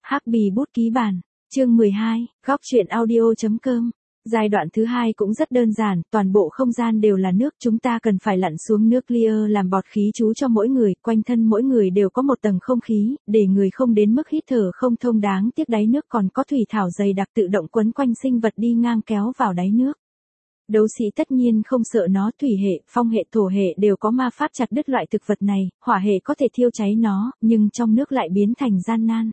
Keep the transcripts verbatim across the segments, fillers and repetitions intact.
Hắc bì bút ký bản, chương mười hai, góc truyện audio.com. Giai đoạn thứ hai cũng rất đơn giản, toàn bộ không gian đều là nước, chúng ta cần phải lặn xuống nước clear làm bọt khí trú cho mỗi người, quanh thân mỗi người đều có một tầng không khí, để người không đến mức hít thở không thông. Đáng tiếc đáy nước còn có thủy thảo dày đặc tự động quấn quanh sinh vật đi ngang kéo vào đáy nước. Đấu sĩ tất nhiên không sợ nó, thủy hệ, phong hệ, thổ hệ đều có ma pháp chặt đứt loại thực vật này, hỏa hệ có thể thiêu cháy nó, nhưng trong nước lại biến thành gian nan.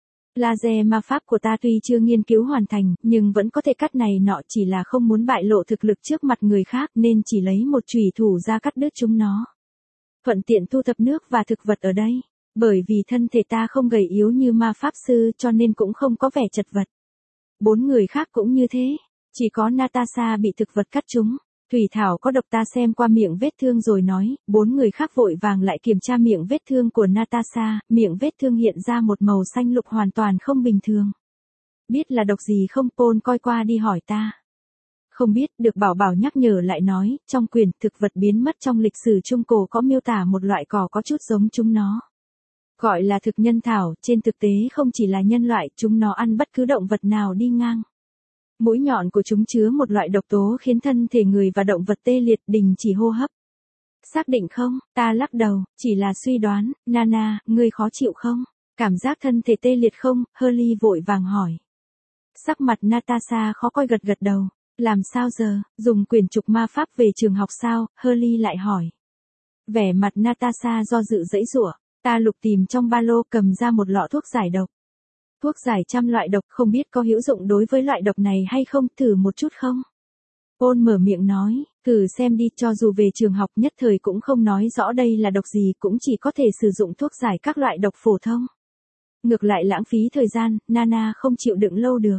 Laser ma pháp của ta tuy chưa nghiên cứu hoàn thành, nhưng vẫn có thể cắt này nọ, chỉ là không muốn bại lộ thực lực trước mặt người khác nên chỉ lấy một chùy thủ ra cắt đứt chúng nó. Thuận tiện thu thập nước và thực vật ở đây. Bởi vì thân thể ta không gầy yếu như ma pháp sư cho nên cũng không có vẻ chật vật. Bốn người khác cũng như thế. Chỉ có Natasha bị thực vật cắt trúng. Thủy thảo có độc, ta xem qua miệng vết thương rồi nói, bốn người khác vội vàng lại kiểm tra miệng vết thương của Natasha, miệng vết thương hiện ra một màu xanh lục hoàn toàn không bình thường. Biết là độc gì không? Paul coi qua đi hỏi ta. Không biết, được Bảo Bảo nhắc nhở lại nói, trong quyển thực vật biến mất trong lịch sử Trung Cổ có miêu tả một loại cỏ có chút giống chúng nó. Gọi là thực nhân thảo, trên thực tế không chỉ là nhân loại, chúng nó ăn bất cứ động vật nào đi ngang. Mũi nhọn của chúng chứa một loại độc tố khiến thân thể người và động vật tê liệt, đình chỉ hô hấp. Xác định không? Ta lắc đầu, chỉ là suy đoán. Nana, ngươi khó chịu không? Cảm giác thân thể tê liệt không? Hurley vội vàng hỏi. Sắc mặt Natasha khó coi, gật gật đầu. Làm sao giờ? Dùng quyển trục ma pháp về trường học sao? Hurley lại hỏi. Vẻ mặt Natasha do dự giãy giụa. Ta lục tìm trong ba lô, cầm ra một lọ thuốc giải độc. Thuốc giải trăm loại độc, không biết có hữu dụng đối với loại độc này hay không, thử một chút không? Paul mở miệng nói, thử xem đi, cho dù về trường học nhất thời cũng không nói rõ đây là độc gì, cũng chỉ có thể sử dụng thuốc giải các loại độc phổ thông. Ngược lại lãng phí thời gian, Nana không chịu đựng lâu được.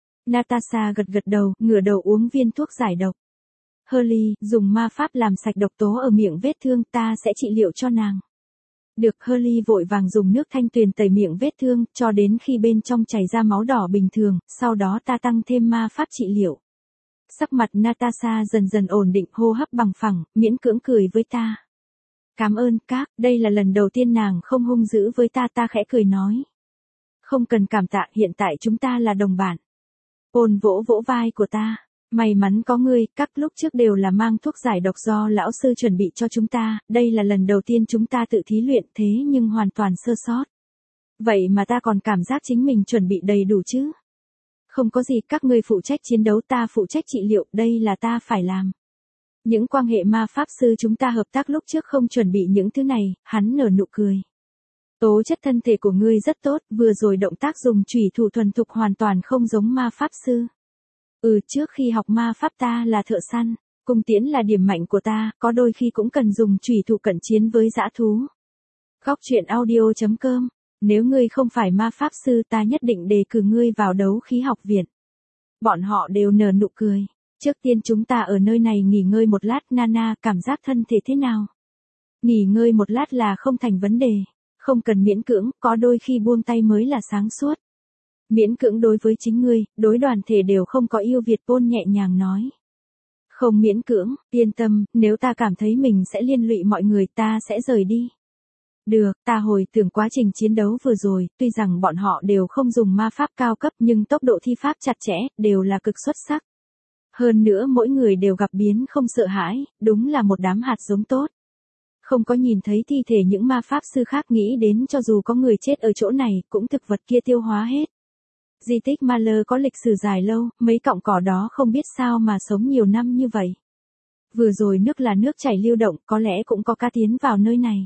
Natasha gật gật đầu, ngửa đầu uống viên thuốc giải độc. Hurley, dùng ma pháp làm sạch độc tố ở miệng vết thương, ta sẽ trị liệu cho nàng. Được. Hurley vội vàng dùng nước thanh tuyền tẩy miệng vết thương, cho đến khi bên trong chảy ra máu đỏ bình thường, sau đó ta tăng thêm ma pháp trị liệu. Sắc mặt Natasha dần dần ổn định, hô hấp bằng phẳng, miễn cưỡng cười với ta. Cảm ơn các, đây là lần đầu tiên nàng không hung dữ với ta, ta khẽ cười nói. Không cần cảm tạ, hiện tại chúng ta là đồng bạn. Paul vỗ vỗ vai của ta. May mắn có ngươi, các lúc trước đều là mang thuốc giải độc do lão sư chuẩn bị cho chúng ta, đây là lần đầu tiên chúng ta tự thí luyện, thế nhưng hoàn toàn sơ sót. Vậy mà ta còn cảm giác chính mình chuẩn bị đầy đủ chứ. Không có gì, các ngươi phụ trách chiến đấu, ta phụ trách trị liệu, đây là ta phải làm. Những quan hệ ma pháp sư chúng ta hợp tác lúc trước không chuẩn bị những thứ này, hắn nở nụ cười. Tố chất thân thể của ngươi rất tốt, vừa rồi động tác dùng chủy thủ thuần thục hoàn toàn không giống ma pháp sư. Ừ, trước khi học ma pháp ta là thợ săn, cung tiễn là điểm mạnh của ta, có đôi khi cũng cần dùng chủy thủ cận chiến với dã thú. Góc truyện audio.com. Nếu ngươi không phải ma pháp sư ta nhất định đề cử ngươi vào đấu khí học viện. Bọn họ đều nở nụ cười. Trước tiên chúng ta ở nơi này nghỉ ngơi một lát. Nana, cảm giác thân thể thế nào? Nghỉ ngơi một lát là không thành vấn đề. Không cần miễn cưỡng, có đôi khi buông tay mới là sáng suốt. Miễn cưỡng đối với chính ngươi, đối đoàn thể đều không có ưu việt, Paul nhẹ nhàng nói. Không miễn cưỡng, yên tâm, nếu ta cảm thấy mình sẽ liên lụy mọi người ta sẽ rời đi. Được, ta hồi tưởng quá trình chiến đấu vừa rồi, tuy rằng bọn họ đều không dùng ma pháp cao cấp nhưng tốc độ thi pháp chặt chẽ, đều là cực xuất sắc. Hơn nữa mỗi người đều gặp biến không sợ hãi, đúng là một đám hạt giống tốt. Không có nhìn thấy thi thể những ma pháp sư khác, nghĩ đến cho dù có người chết ở chỗ này, cũng thực vật kia tiêu hóa hết. Di tích Maler có lịch sử dài lâu, mấy cọng cỏ đó không biết sao mà sống nhiều năm như vậy. Vừa rồi nước là nước chảy lưu động, có lẽ cũng có cá tiến vào nơi này.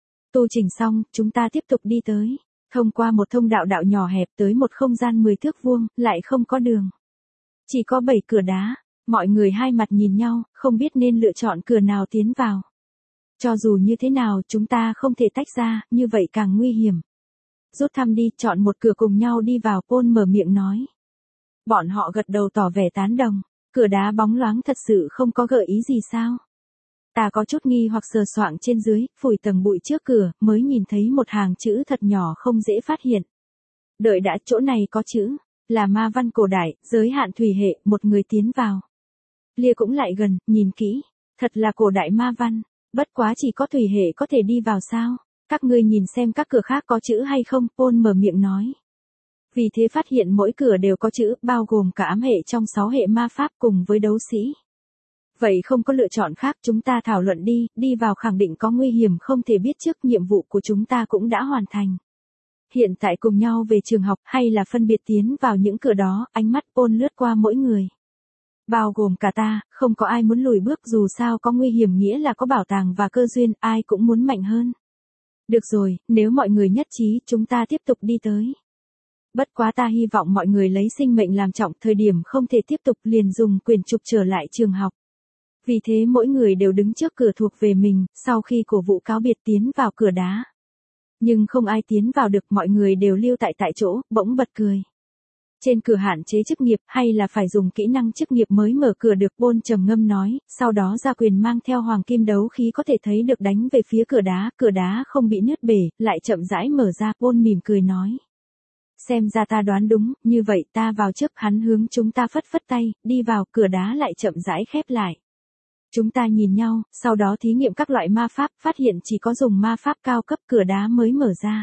Tu chỉnh xong, chúng ta tiếp tục đi tới. Thông qua một thông đạo đạo nhỏ hẹp tới một không gian mười thước vuông, lại không có đường. Chỉ có bảy cửa đá, mọi người hai mặt nhìn nhau, không biết nên lựa chọn cửa nào tiến vào. Cho dù như thế nào chúng ta không thể tách ra, như vậy càng nguy hiểm. Rút thăm đi, chọn một cửa cùng nhau đi vào, Paul mở miệng nói. Bọn họ gật đầu tỏ vẻ tán đồng, cửa đá bóng loáng thật sự không có gợi ý gì sao? Ta có chút nghi hoặc sờ soạng trên dưới, phủi tầng bụi trước cửa, mới nhìn thấy một hàng chữ thật nhỏ không dễ phát hiện. Đợi đã, chỗ này có chữ, là ma văn cổ đại, giới hạn thủy hệ, một người tiến vào. Lia cũng lại gần, nhìn kỹ, thật là cổ đại ma văn, bất quá chỉ có thủy hệ có thể đi vào sao? Các ngươi nhìn xem các cửa khác có chữ hay không, Paul mở miệng nói. Vì thế phát hiện mỗi cửa đều có chữ, bao gồm cả ám hệ trong sáu hệ ma pháp cùng với đấu sĩ. Vậy không có lựa chọn khác, chúng ta thảo luận đi, đi vào khẳng định có nguy hiểm không thể biết trước, nhiệm vụ của chúng ta cũng đã hoàn thành. Hiện tại cùng nhau về trường học hay là phân biệt tiến vào những cửa đó, ánh mắt Paul lướt qua mỗi người. Bao gồm cả ta, không có ai muốn lùi bước, dù sao có nguy hiểm nghĩa là có bảo tàng và cơ duyên, ai cũng muốn mạnh hơn. Được rồi, nếu mọi người nhất trí, chúng ta tiếp tục đi tới. Bất quá ta hy vọng mọi người lấy sinh mệnh làm trọng, thời điểm không thể tiếp tục liền dùng quyền trục trở lại trường học. Vì thế mỗi người đều đứng trước cửa thuộc về mình, sau khi cổ vũ cáo biệt tiến vào cửa đá. Nhưng không ai tiến vào được, mọi người đều lưu tại tại chỗ, bỗng bật cười. Trên cửa hạn chế chức nghiệp hay là phải dùng kỹ năng chức nghiệp mới mở cửa được, Paul trầm ngâm nói, sau đó ra quyền mang theo hoàng kim đấu khí có thể thấy được đánh về phía cửa đá, cửa đá không bị nứt bể, lại chậm rãi mở ra, Paul mỉm cười nói. Xem ra ta đoán đúng, như vậy ta vào trước, hắn hướng chúng ta phất phất tay, đi vào, cửa đá lại chậm rãi khép lại. Chúng ta nhìn nhau, sau đó thí nghiệm các loại ma pháp, phát hiện chỉ có dùng ma pháp cao cấp cửa đá mới mở ra.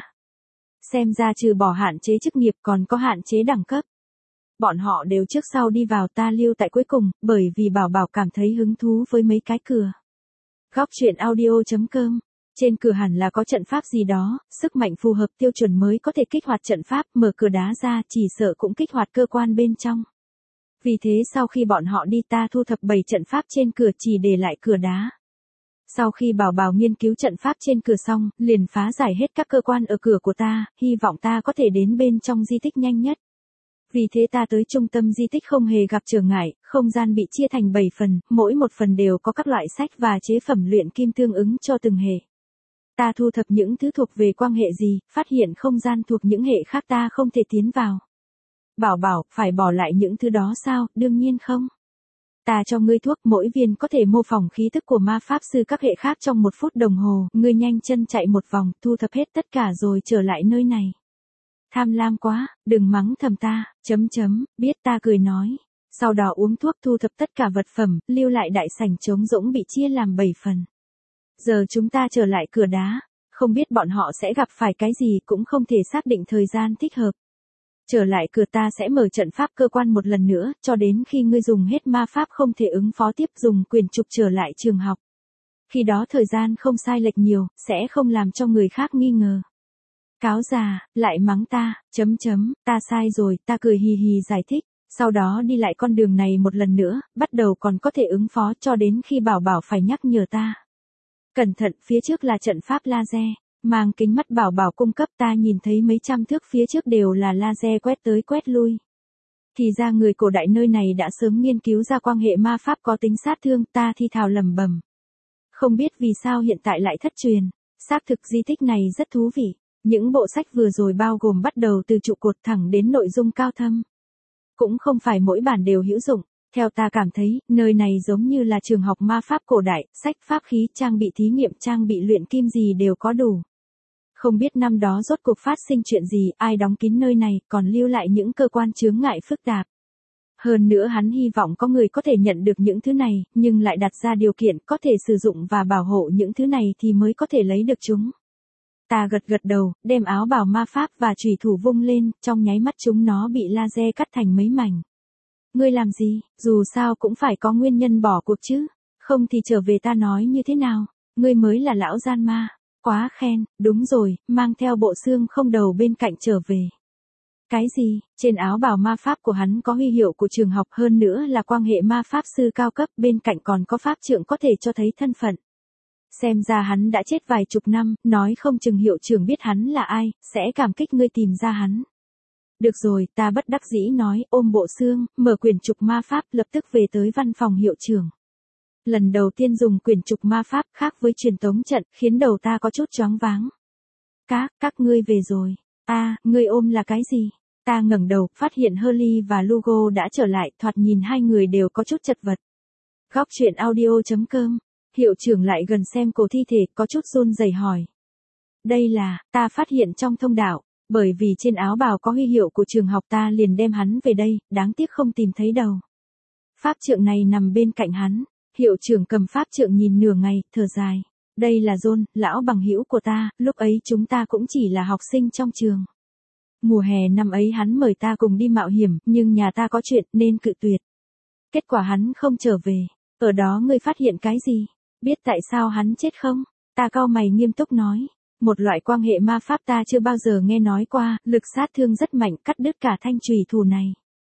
Xem ra trừ bỏ hạn chế chức nghiệp còn có hạn chế đẳng cấp. Bọn họ đều trước sau đi vào, ta lưu tại cuối cùng, bởi vì Bảo Bảo cảm thấy hứng thú với mấy cái cửa. Góc truyện audio chấm com. Trên cửa hẳn là có trận pháp gì đó, sức mạnh phù hợp tiêu chuẩn mới có thể kích hoạt trận pháp, mở cửa đá ra chỉ sợ cũng kích hoạt cơ quan bên trong. Vì thế sau khi bọn họ đi ta thu thập bảy trận pháp trên cửa chỉ để lại cửa đá. Sau khi Bảo Bảo nghiên cứu trận pháp trên cửa xong, liền phá giải hết các cơ quan ở cửa của ta, hy vọng ta có thể đến bên trong di tích nhanh nhất. Vì thế ta tới trung tâm di tích không hề gặp trở ngại, không gian bị chia thành bảy phần, mỗi một phần đều có các loại sách và chế phẩm luyện kim tương ứng cho từng hệ. Ta thu thập những thứ thuộc về quang hệ gì, phát hiện không gian thuộc những hệ khác ta không thể tiến vào. Bảo Bảo, phải bỏ lại những thứ đó sao, đương nhiên không. Ta cho ngươi thuốc, mỗi viên có thể mô phỏng khí tức của ma pháp sư các hệ khác trong một phút đồng hồ, ngươi nhanh chân chạy một vòng, thu thập hết tất cả rồi trở lại nơi này. Tham lam quá, đừng mắng thầm ta, chấm chấm, biết ta cười nói. Sau đó uống thuốc thu thập tất cả vật phẩm, lưu lại đại sảnh trống rỗng bị chia làm bảy phần. Giờ chúng ta trở lại cửa đá, không biết bọn họ sẽ gặp phải cái gì, cũng không thể xác định thời gian thích hợp. Trở lại cửa ta sẽ mở trận pháp cơ quan một lần nữa, cho đến khi ngươi dùng hết ma pháp không thể ứng phó tiếp, dùng quyền trục trở lại trường học. Khi đó thời gian không sai lệch nhiều, sẽ không làm cho người khác nghi ngờ. Cáo già, lại mắng ta, chấm chấm, ta sai rồi, ta cười hì hì giải thích. Sau đó đi lại con đường này một lần nữa, bắt đầu còn có thể ứng phó cho đến khi Bảo Bảo phải nhắc nhở ta. Cẩn thận, phía trước là trận pháp laser. Mang kính mắt Bảo Bảo cung cấp, ta nhìn thấy mấy trăm thước phía trước đều là laser quét tới quét lui. Thì ra người cổ đại nơi này đã sớm nghiên cứu ra quang hệ ma pháp có tính sát thương, ta thi thào lẩm bẩm. Không biết vì sao hiện tại lại thất truyền. Xác thực di tích này rất thú vị. Những bộ sách vừa rồi bao gồm bắt đầu từ trụ cột thẳng đến nội dung cao thâm. Cũng không phải mỗi bản đều hữu dụng. Theo ta cảm thấy, nơi này giống như là trường học ma pháp cổ đại, sách pháp khí, trang bị thí nghiệm, trang bị luyện kim gì đều có đủ. Không biết năm đó rốt cuộc phát sinh chuyện gì, ai đóng kín nơi này, còn lưu lại những cơ quan chướng ngại phức tạp. Hơn nữa hắn hy vọng có người có thể nhận được những thứ này, nhưng lại đặt ra điều kiện có thể sử dụng và bảo hộ những thứ này thì mới có thể lấy được chúng. Ta gật gật đầu, đem áo bào ma pháp và chùy thủ vung lên, trong nháy mắt chúng nó bị laser cắt thành mấy mảnh. Ngươi làm gì, dù sao cũng phải có nguyên nhân bỏ cuộc chứ, không thì trở về ta nói như thế nào, ngươi mới là lão gian ma, quá khen, đúng rồi, mang theo bộ xương không đầu bên cạnh trở về. Cái gì, trên áo bào ma pháp của hắn có huy hiệu của trường học, hơn nữa là quang hệ ma pháp sư cao cấp, bên cạnh còn có pháp trượng có thể cho thấy thân phận. Xem ra hắn đã chết vài chục năm, nói không chừng hiệu trưởng biết hắn là ai, sẽ cảm kích ngươi tìm ra hắn. Được rồi, ta bất đắc dĩ nói, ôm bộ xương, mở quyển trục ma pháp, lập tức về tới văn phòng hiệu trưởng. Lần đầu tiên dùng quyển trục ma pháp khác với truyền tống trận, khiến đầu ta có chút choáng váng. Các, các ngươi về rồi. À, ngươi ôm là cái gì? Ta ngẩng đầu, phát hiện Hurley và Lugo đã trở lại, thoạt nhìn hai người đều có chút chật vật. Góc truyện audio chấm com. Hiệu trưởng lại gần xem cổ thi thể, có chút run rẩy hỏi. Đây là, ta phát hiện trong thông đạo, bởi vì trên áo bào có huy hiệu của trường học ta liền đem hắn về đây, đáng tiếc không tìm thấy đầu. Pháp trượng này nằm bên cạnh hắn, hiệu trưởng cầm pháp trượng nhìn nửa ngày, thở dài. Đây là John, lão bằng hữu của ta, lúc ấy chúng ta cũng chỉ là học sinh trong trường. Mùa hè năm ấy hắn mời ta cùng đi mạo hiểm, nhưng nhà ta có chuyện nên cự tuyệt. Kết quả hắn không trở về. Ở đó ngươi phát hiện cái gì? Biết tại sao hắn chết không? Ta cau mày nghiêm túc nói. Một loại quan hệ ma pháp ta chưa bao giờ nghe nói qua, lực sát thương rất mạnh, cắt đứt cả thanh chùy thủ này.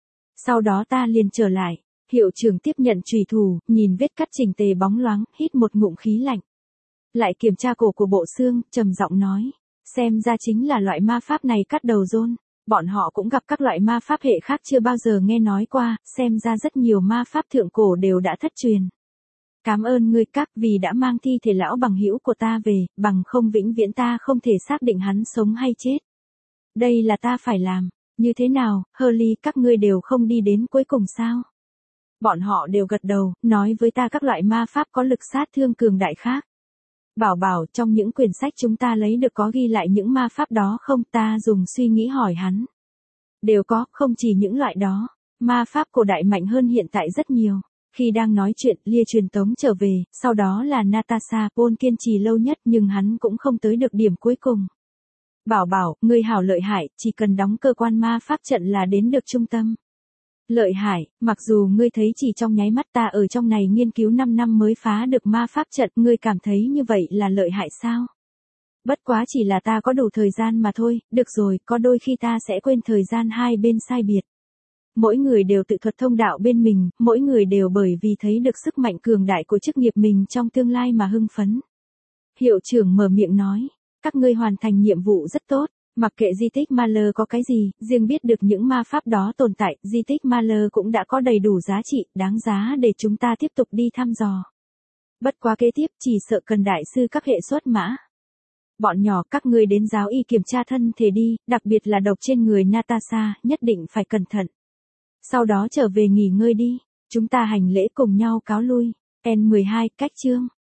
Sau đó ta liền trở lại. Hiệu trưởng tiếp nhận chùy thủ, nhìn vết cắt chỉnh tề bóng loáng, hít một ngụm khí lạnh. Lại kiểm tra cổ của bộ xương, trầm giọng nói. Xem ra chính là loại ma pháp này cắt đầu John. Bọn họ cũng gặp các loại ma pháp hệ khác chưa bao giờ nghe nói qua, xem ra rất nhiều ma pháp thượng cổ đều đã thất truyền. Cảm ơn ngươi các vì đã mang thi thể lão bằng hữu của ta về, bằng không vĩnh viễn ta không thể xác định hắn sống hay chết. Đây là ta phải làm. Như thế nào, Hurley, các ngươi đều không đi đến cuối cùng sao? Bọn họ đều gật đầu, nói với ta các loại ma pháp có lực sát thương cường đại khác. Bảo bảo, trong những quyển sách chúng ta lấy được có ghi lại những ma pháp đó không? Ta dùng suy nghĩ hỏi hắn. Đều có, không chỉ những loại đó. Ma pháp cổ đại mạnh hơn hiện tại rất nhiều. Khi đang nói chuyện, Lia truyền tống trở về, sau đó là Natasha. Paul kiên trì lâu nhất nhưng hắn cũng không tới được điểm cuối cùng. Bảo bảo, ngươi hảo lợi hại, chỉ cần đóng cơ quan ma pháp trận là đến được trung tâm. Lợi hại, mặc dù ngươi thấy chỉ trong nháy mắt ta ở trong này nghiên cứu năm năm mới phá được ma pháp trận, ngươi cảm thấy như vậy là lợi hại sao? Bất quá chỉ là ta có đủ thời gian mà thôi, được rồi, có đôi khi ta sẽ quên thời gian hai bên sai biệt. Mỗi người đều tự thuật thông đạo bên mình, mỗi người đều bởi vì thấy được sức mạnh cường đại của chức nghiệp mình trong tương lai mà hưng phấn. Hiệu trưởng mở miệng nói, các ngươi hoàn thành nhiệm vụ rất tốt. Mặc kệ di tích Mahler có cái gì, riêng biết được những ma pháp đó tồn tại, di tích Mahler cũng đã có đầy đủ giá trị, đáng giá để chúng ta tiếp tục đi thăm dò. Bất quá kế tiếp chỉ sợ cần đại sư các hệ xuất mã. Bọn nhỏ các ngươi đến giáo y kiểm tra thân thể đi, đặc biệt là độc trên người Natasha, nhất định phải cẩn thận. Sau đó trở về nghỉ ngơi đi, chúng ta hành lễ cùng nhau cáo lui. N mười hai, cách chương.